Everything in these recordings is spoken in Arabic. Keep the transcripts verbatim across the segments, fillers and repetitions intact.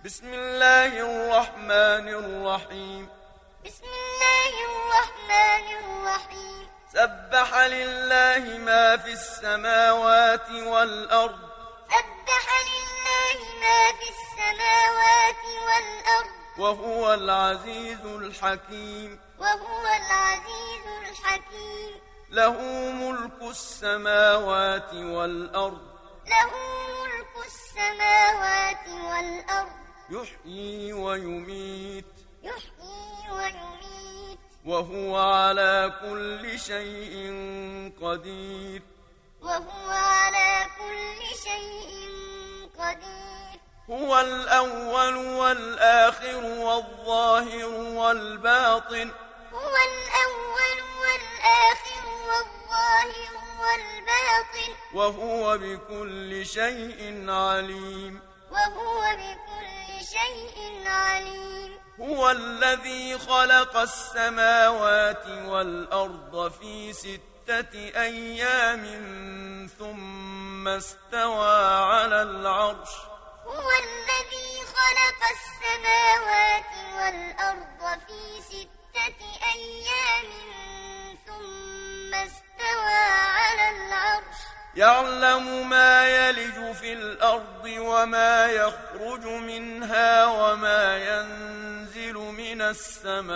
بسم الله الرحمن الرحيم بسم الله الرحمن الرحيم سبح لله ما في السماوات والأرض سبح لله ما في السماوات والأرض وهو العزيز الحكيم وهو العزيز الحكيم له ملك السماوات والأرض له ملك السماوات والأرض يحيي ويميت يحيي ويميت وهو على كل شيء قدير وهو على كل شيء قدير هو الأول والآخر والظاهر والباطن هو الأول والآخر والظاهر والباطن وهو بكل شيء عليم وهو بكل شيء عليم هو الذي خلق السماوات والأرض في ستة أيام ثم استوى على العرش هو الذي خلق السماوات والأرض في ستة أيام ثم استوى على العرش يعلم ما يلج في الأرض وما يخرج منها وما ينزل من السماء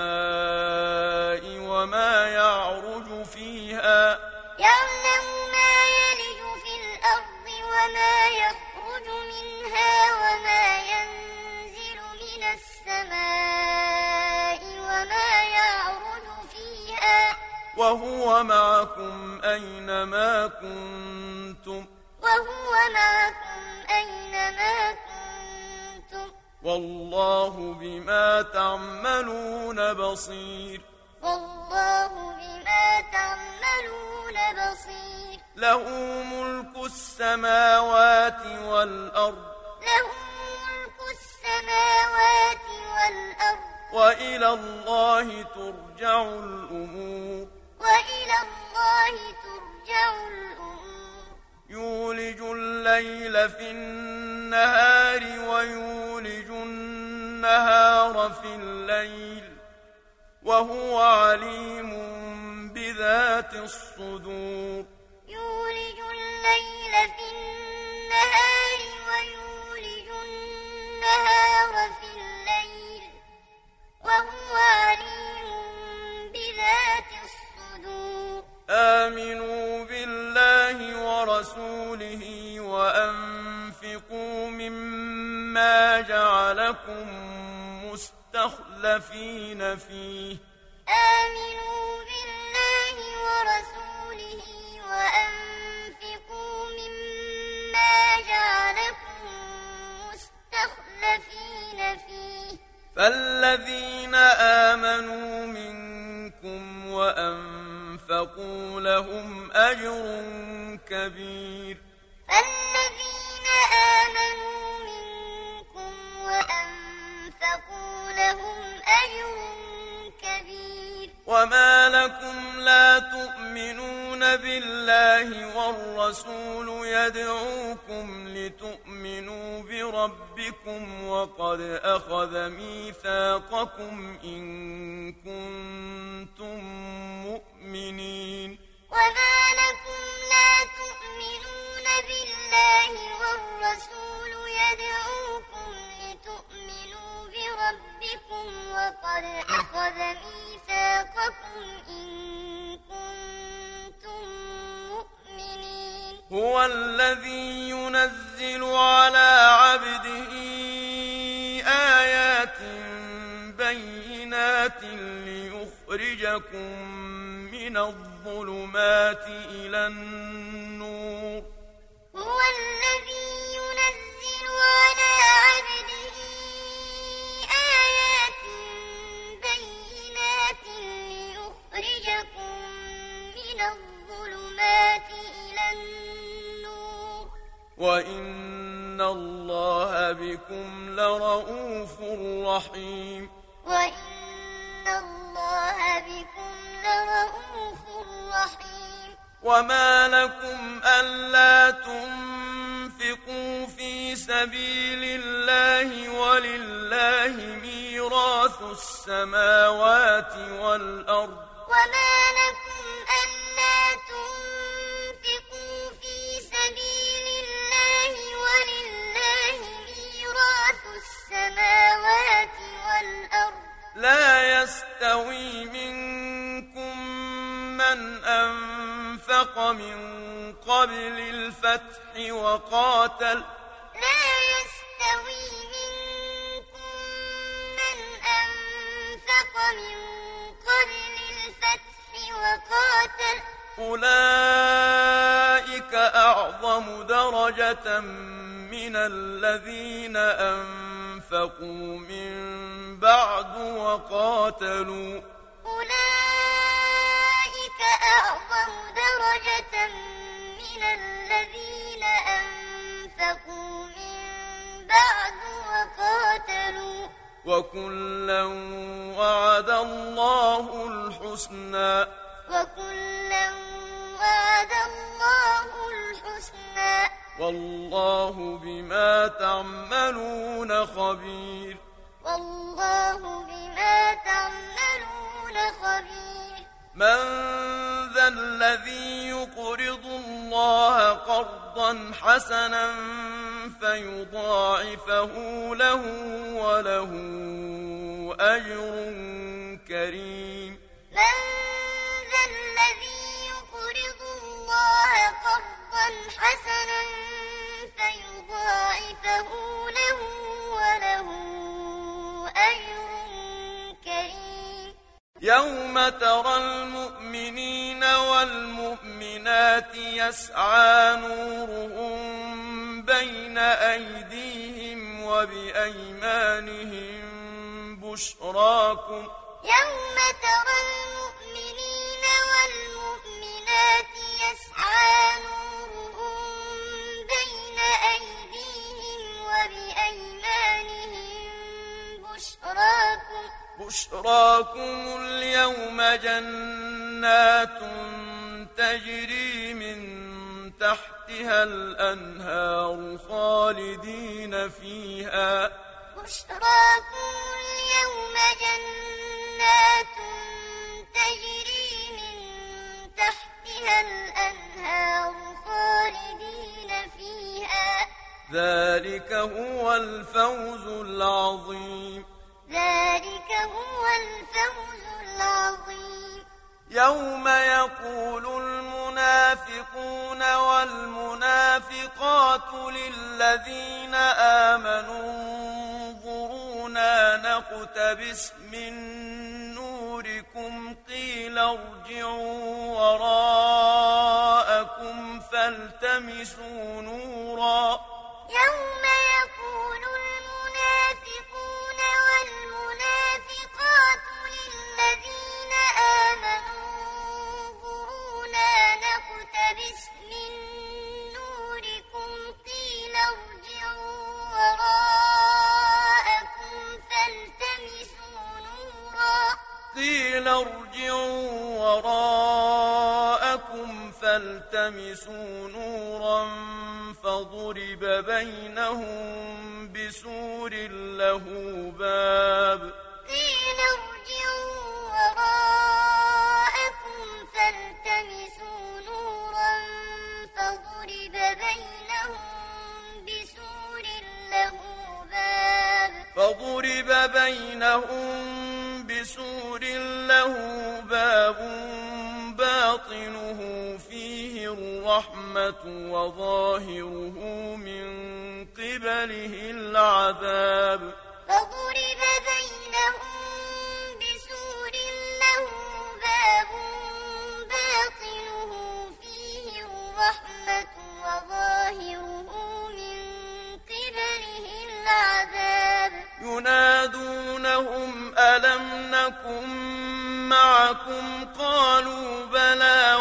وما يعرج فيها يعلم ما يلج في الأرض وما يخرج منها وما ينزل من السماء وما يعرج فيها وهو معكم أينما كنتم وهو معكم أينما كنتم والله بما تعملون بصير والله بما تعملون بصير له ملك السماوات والأرض له ملك السماوات والأرض وإلى الله ترجع الأمور وإلى الله ترجع الأمور يولج الليل في النهار ويولج النهار في الليل وهو عليم بذات الصدور يولج الليل في النهار ويولج النهار في الليل وهو عليم بذات الصدور آمنوا بالله ورسوله وأنفقوا مما جعلكم مستخلفين فيه آمنوا بالله ورسوله وأنفقوا مما جعلكم مستخلفين فيه فالذين آمنوا منكم وأنفقوا لهم أجر كبير فالذين آمنوا منكم وأنفقوا لهم أجر كبير وما لكم لا تؤمنون بالله والرسول يدعوكم لتؤمنوا بربكم وقد أخذ ميثاقكم إن كنتم مؤمنين وما لكم لا تؤمنون بالله والرسول يدعوكم لتؤمنوا بربكم وقد أخذ ميثاقكم إن كنتم مؤمنين هو الذي ينزل على عبده آيات بينات ليخرجكم من الظلمات إلى النور هو الذي ينزل على عبده آيات بينات ليخرجكم من الظلمات إلى النور وإن الله بكم لرءوف رحيم وإن الله بكم لرءوف رحيم وما لكم ألا تنفقوا في سبيل سبيل الله ولله ميراث السماوات والأرض وما لكم ألا تنفقوا في سبيل الله ولله ميراث السماوات والأرض لا يستوي منكم من أنفق من قبل الفتح وقاتل لا يستوي منكم من أنفق من قبل الفتح وقاتل أولئك أعظم درجة من الذين أنفقوا من بعد وقاتلوا أولئك أعظم درجة من الذين أنفقوا من بعد وقاتلوا وكلا وعد الله الحسنى وكلا وعد الله الحسنى والله بما تعملون خبير والله بما تعملون خبير من ذا الذي يقرض الله قرضا حسنا فيضاعفه له وله أجر كريم من ذا الذي يقرض الله قرضا حسنا فيضاعفه له وله أجر كريم يوم ترى المؤمنين والمؤمنات يسعى نورهم بين أيديهم وبأيمانهم بشراكم يوم ترى المؤمنين والمؤمنات يسعى نورهم بين أيديهم وبأيمانهم بشراكم بشراكم اليوم جنات تجري من تحتها الأنهار خالدين فيها بشراكم اليوم جنات تجري من تحتها الأنهار خالدين فيها ذلك هو الفوز العظيم ذلك هو الفوز العظيم يوم يقول المنافقون والمنافقات للذين آمنوا انظرونا نقتبس من نوركم قيل ارجعوا وراءكم فالتمسوا نورا يوم يقول المنافقون والمنافقات للذين آمنوا انظرونا نقتبس من نوركم قيل ارجعوا وراءكم فالتمسوا نورا قيل ارجعوا وراءكم فالتمسوا نورا فضرب بينهم بسور له باب قيل ارجعوا وراءكم فالتمسوا نورا فضرب بينهم بسور له باب فضرب بينهم بسور له باب باطنه فيه الرحمة وظاهره من قبله العذاب فضرب بينهم بسور له باب باطنه فيه الرحمة وظاهره من قبله العذاب ينادونهم ألم نكن معكم قالوا بلى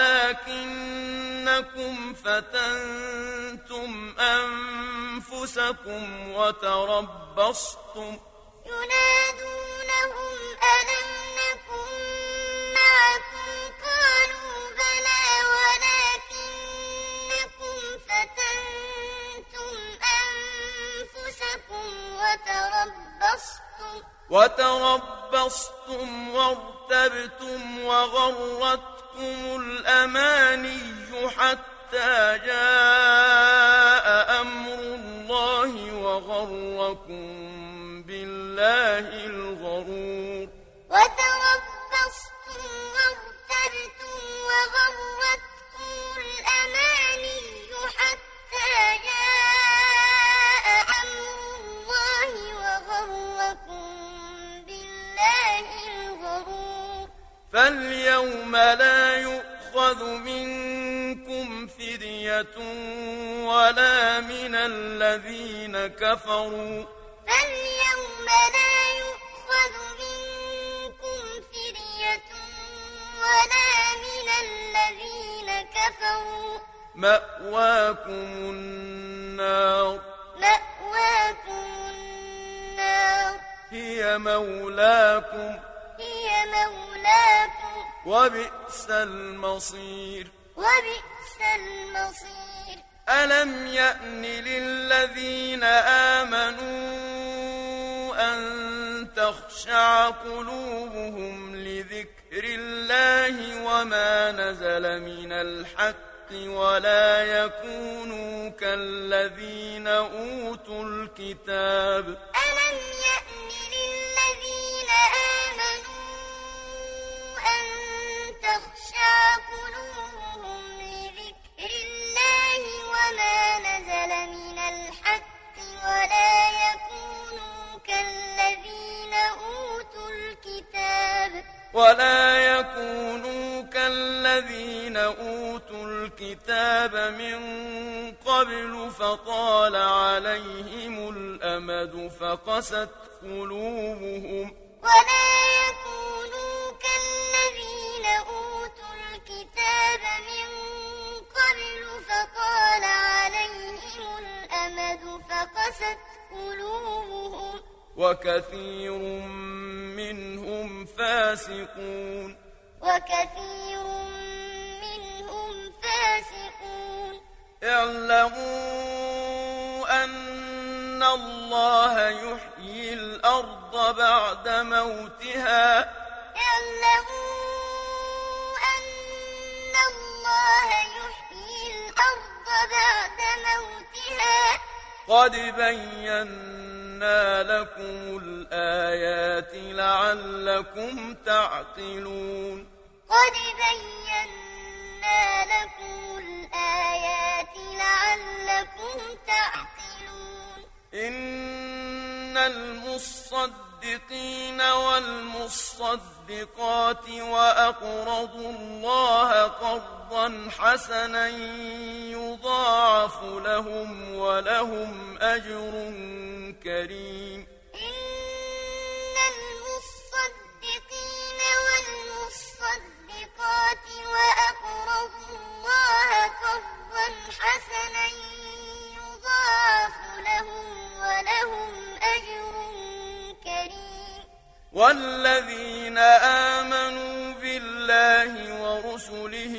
ولكنكم فتنتم أنفسكم وتربصتم ينادونهم ألم نكن معكم قالوا بلى ولكنكم فتنتم أنفسكم وتربصتم وارتبتم وغرتكم الأماني حتى جاء أمر الله وغركم بالله الغرور وتربصتم وارتبتم وغرتكم الأماني حتى جاء أمر الله وغركم بالله الغرور فاليوم لا يؤخذ منكم فدية ولا من الذين كفروا فاليوم لا يؤخذ منكم فدية ولا من الذين كفروا مأواكم النار مأواكم النار هي مولاكم هي مولاكم وبئس المصير وبئس المصير ألم يأن للذين آمنوا أن تخشع قلوبهم لذكر الله وما نزل من الحق ولا يكونوا كالذين أوتوا الكتاب ألم يأن للذين آمنوا أن تخشع قلوبهم لذكر الله وما نزل من الحق ولا يكونوا كالذين أوتوا الكتاب ولا يكونوا كالذين أوتوا الكتاب من قبل فطال عليهم الأمد فقست قلوبهم ولا يكونوا كالذين أوتوا الكتاب من قبل فطال عليهم الأمد فقست قلوبهم وكثير منهم فاسقون وكثير منهم فاسقون اعلموا أن الله يحيي الأرض بعد موتها اعلموا أن الله يحيي الأرض بعد موتها قد بينا لكم الآيات لعلكم تعقلون قد بينا لكم الآيات لعلكم تعقلون إن المصدقين والمصدقات وأقرضوا الله قرضا حسنا يضاعف لهم ولهم أجر كريم إن المصدقين والمصدقات وأقرضوا الله قرضا حسنا يضاعف لهم ولهم أجر كريم والذين آمنوا بالله ورسله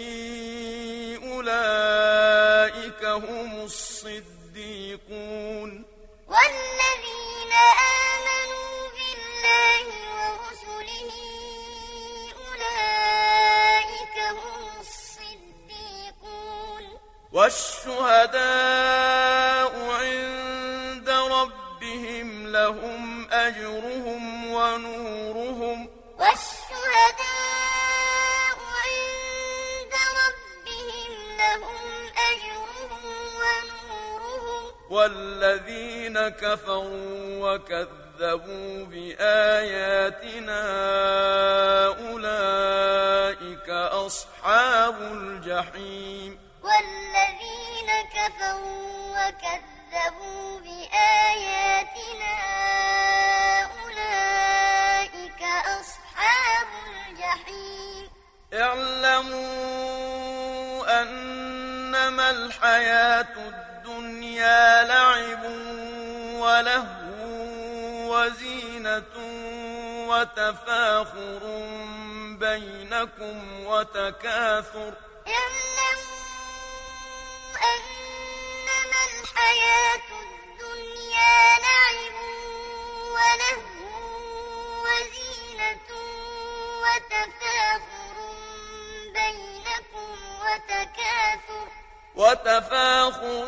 أولئك هم الصديقون والذين آمنوا بالله ورسله أولئك هم الصديقون والشهداء عند ربهم لهم أجرهم ونورهم والشهداء عند ربهم لهم أجرهم ونورهم والذين كفروا وكذبوا بآياتنا أولئك أصحاب الجحيم والذين كفروا وكذبوا بآياتنا أولئك أصحاب الجحيم اعلموا أنما الحياة الدنيا لعب ولهو وزينة وتفاخر بينكم وتكاثر اعلموا أنما الحياة الدنيا لعب ولهو زينة وتفاخر بينكم وتكاثر وتفاخر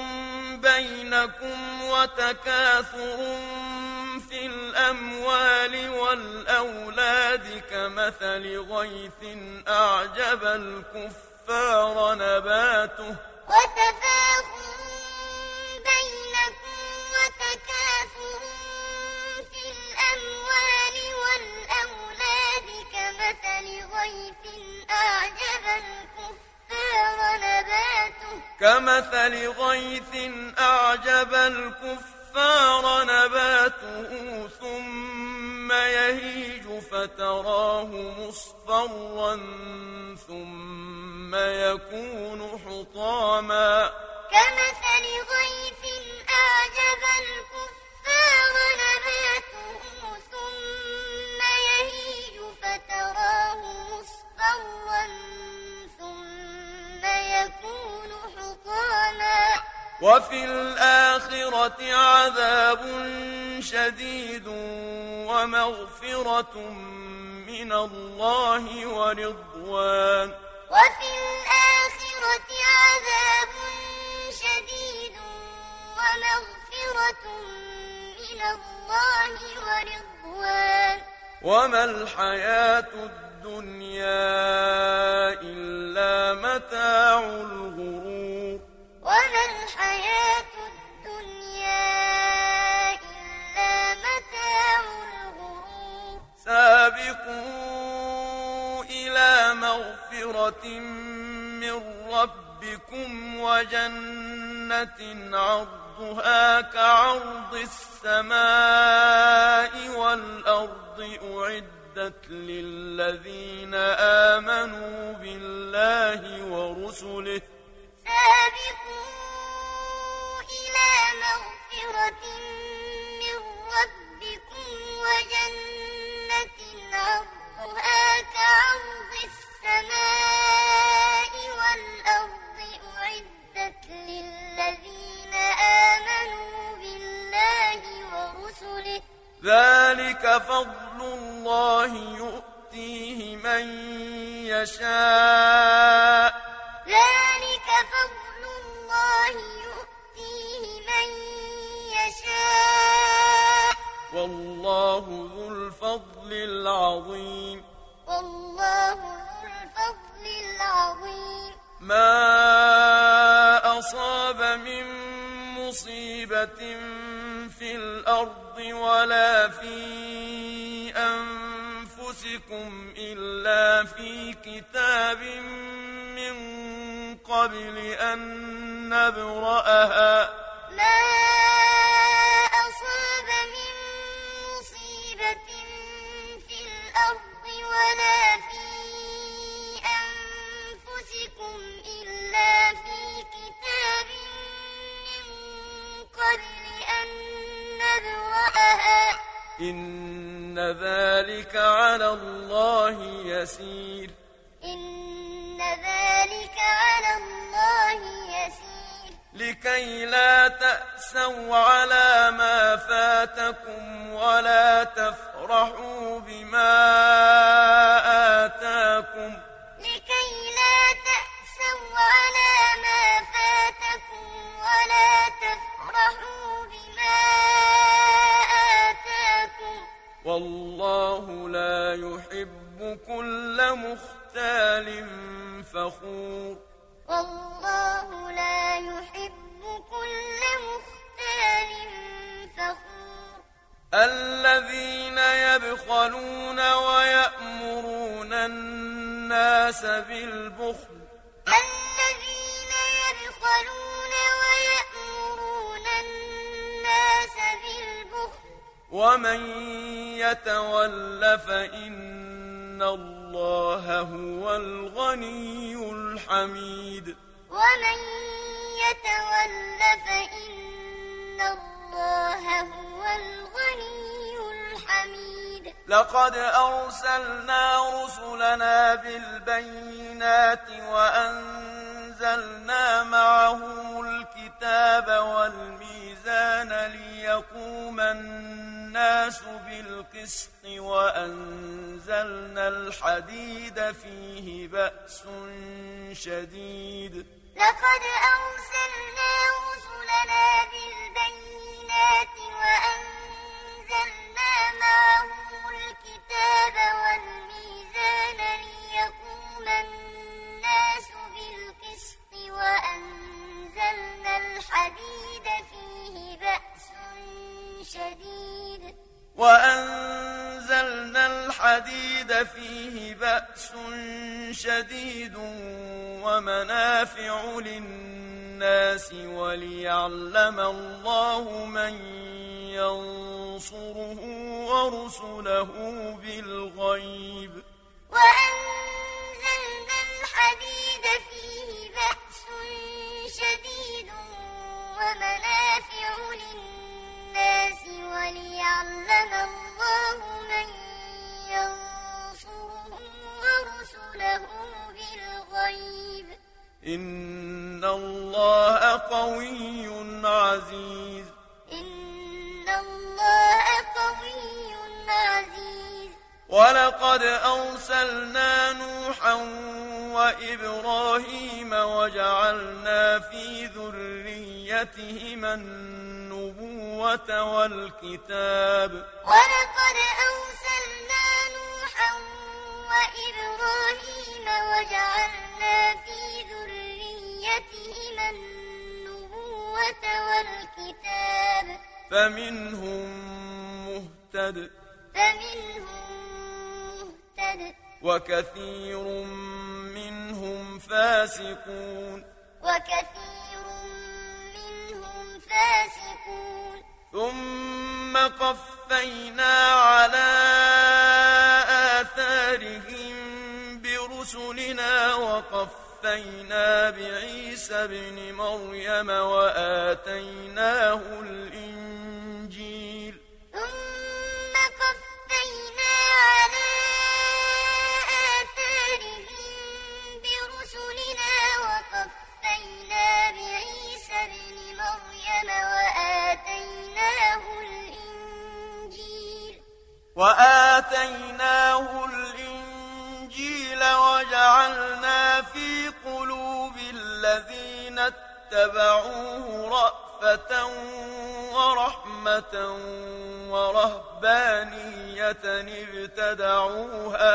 بينكم وتكاثر في الأموال والأولاد كمثل غيث أعجب الكفار نباته وتفاخر بينكم وتكاثر في الأموال والأولاد كمثل غيث أعجب الكفار نباته كمثل غيث أعجب الكفار نباته ثم يهيج فتراه مصفرا ثم يكون حطاما كمثل غيث أعجب الكفار نباته ثم يهيج فتراه مصفرا ثم يكون حطاما وفي الآخرة عذاب شديد ومغفرة من الله ورضوان وفي الآخرة عذاب شديد ومغفرة من الله ورضوان وما الحياة الدنيا إلا متاع الغرور وما الحياة الدنيا إلا متاع الغرور سابقوا إلى مغفرة من ربكم وجنة عرضها كعرض السماء والأرض أعدت للذين آمنوا بالله ورسله سابقوا إلى مغفرة من ربكم وجنة عرضها كعرض السماء والأرض أعدت للذين آمنوا بالله ورسله ذلك فضل الله يؤتيه من يشاء ذلك فضل الله يؤتيه من يشاء والله ذو الفضل العظيم والله ذو الفضل العظيم ما أصاب من مصيبة في الأرض ولا في أنفسكم إلا في كتاب من قبل أن نبرأها ما أصاب من مصيبة في الأرض ولا في أنفسكم إلا في كتاب من قبل أن نبرأها إن ذلك على الله يسير إن ذلك على الله يسير لكي لا تأسوا على ما فاتكم ولا تفرحوا بما آتاكم لكي لا تأسوا على ما فاتكم ولا تفرحوا بما آتاكم والله لا يحب كل مختال فخور والله لا يحب كل مختال فخور الذين يبخلون ويأمرون الناس بالبخل الذين يبخلون ويأمرون الناس بالبخل ومن يتول فإن الله هو الغني الحميد ومن يتول فإن الله هو الغني الحميد لقد أرسلنا رسلنا بالبينات وأنزلنا معهم الكتاب والميزان ليقوم الناس الناس بالقسط وأنزلنا الحديد فيه بأس شديد لقد أرسلنا رسلنا بالبينات وأنزلنا معهم الكتاب والميزان ليقوم الناس بالقسط وأنزلنا الحديد فيه بأس شديد وأنزلنا الحديد فيه بأس شديد ومنافع للناس وليعلم الله من ينصره ورسله بالغيب وأنزلنا الحديد فيه بأس شديد ومنافع للناس وليعلم الله من ينصره ورسله بالغيب إن الله قوي عزيز إن الله قوي عزيز ولقد أرسلنا نوحا وإبراهيم وجعلنا في ذريتهما النبوة والكتاب ولقد أرسلنا نوحا وإبراهيم وجعلنا في ذريتهما النبوة والكتاب فمنهم مهتد فمنهم مهتد وكثير منهم فاسقون وكثير منهم فاسقون ثم قفينا على آثارهم برسلنا وقفينا بعيسى ابن مريم وآتيناه الإنجيل ثم قفينا على آثارهم برسلنا وقفينا بعيسى ابن مريم وآتيناه الإنجيل وآتيناه الإنجيل وجعلنا في قلوب الذين اتبعوه رأفة ورحمة ورهبانية ابتدعوها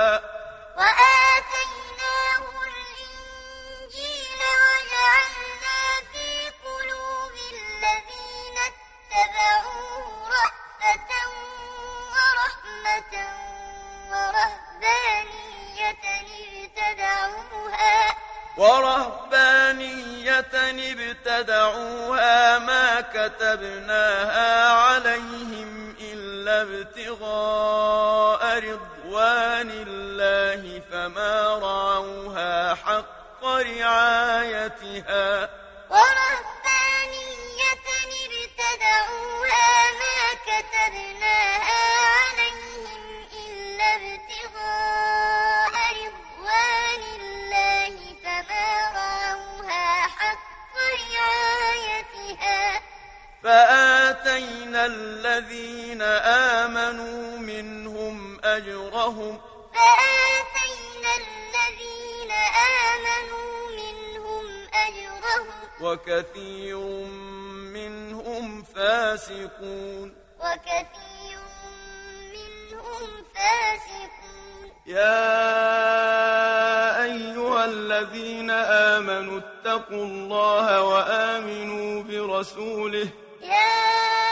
وآتيناه الإنجيل وجعلنا في قلوب الذين اتبعوه رأفة ورحمة ورهبانية ابتدعوها ورهبانية ابتدعوها ما كتبناها عليهم إلا ابتغاء رضوان الله فما رعوها حق رعايتها ورهبانية ابتدعوها ما كتبناها عليهم إلا ابتغاء رضوان الله فما رعوها حق رعايتها فآتينا الذين آمنوا منهم أجرهم فآتينا الذين آمنوا منهم أجرهم وكثير منهم فاسقون وكثير منهم فاسقون يا أيها الذين آمنوا اتقوا الله وآمنوا برسوله يا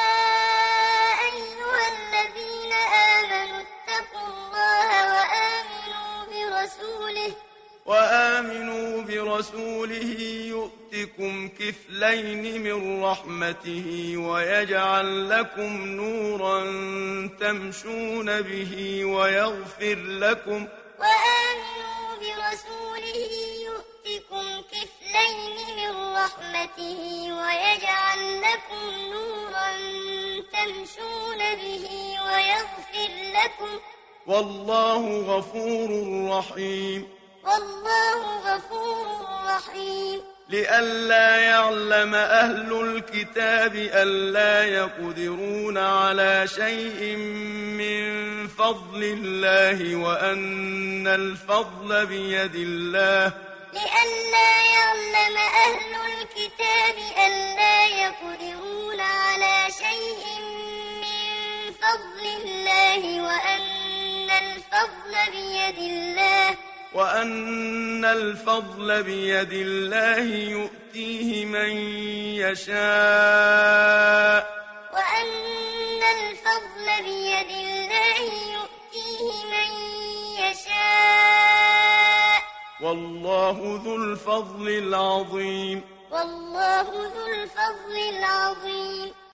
أيها الذين آمنوا اتقوا الله وآمنوا برسوله وآمنوا برسوله يؤتكم كفلين من رحمته ويجعل لكم نورا تمشون به ويغفر لكم وآمنوا برسوله يؤتكم كفلين من رحمته ويجعل لكم نورا تمشون به ويغفر لكم والله غفور رحيم والله غفور رحيم لئلا يعلم أهل الكتاب ألا يقدرون على شيء من فضل الله وأن الفضل بيد الله لئلا يعلم أهل الكتاب ألا يقدرون على شيء من فضل الله وأن الفضل بيد الله وأن الفضل بيد الله يؤتيه من يشاء وأن الفضل بيد الله يؤتيه من يشاء والله ذو الفضل العظيم والله ذو الفضل العظيم